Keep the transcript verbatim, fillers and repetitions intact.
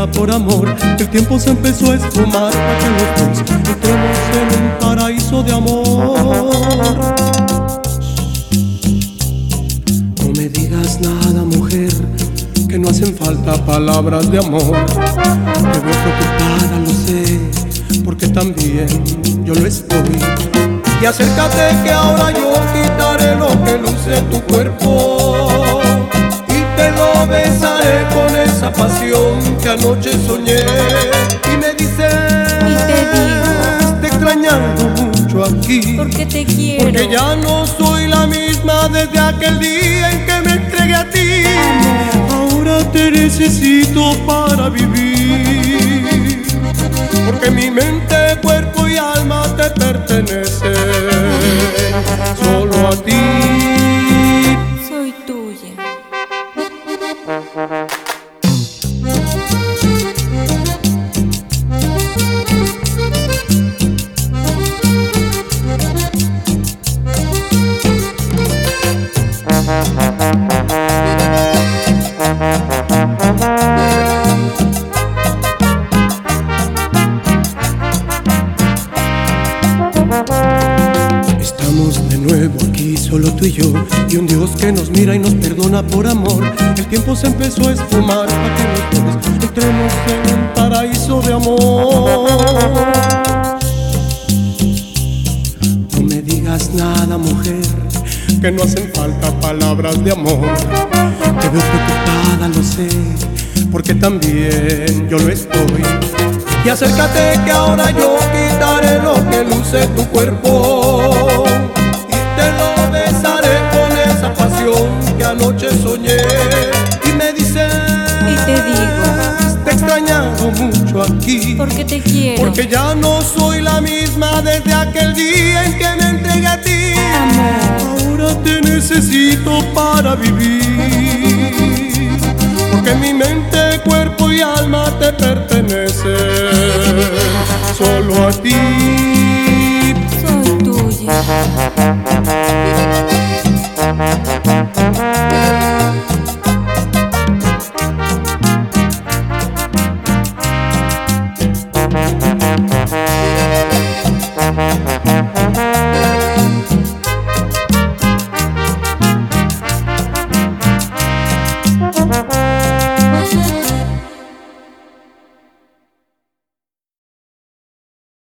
perdona por amor. El tiempo se empezó a esfumar para que los dos entremos en un paraíso de amor. No me digas nada, mujer, que no hacen falta palabras de amor. Te veo preocupada, lo sé, porque también yo lo estoy. Y acércate que ahora yo quitaré lo que luce tu cuerpo y te lo besaré con esa pasión que anoche soñé. Y me dices, y te digo, te extrañando mucho aquí, porque te quiero, porque ya no soy la misma desde aquel día en que me entregué a ti. Ahora te necesito para vivir, porque mi mente, cuerpo y alma te pertenecen solo a ti. soy tuya. Estamos de nuevo aquí, solo tú y yo, y un Dios que nos mira y nos perdona por amor. El tiempo se empezó a esfumar para que los dos entremos en un paraíso de amor. No me digas nada, mujer, que no hacen falta palabras de amor. Te veo preocupada, lo sé, porque también yo lo estoy. Y acércate que ahora yo quitaré lo que luce tu cuerpo y te lo besaré con esa pasión que anoche soñé. Y me dices, Y te digo, te he extrañado mucho aquí, porque te quiero, porque ya no soy la misma desde aquel día en que me entregué a ti. Ahora te necesito para vivir, porque mi mente, cuerpo y alma te pertenecen solo a ti. soy tuya.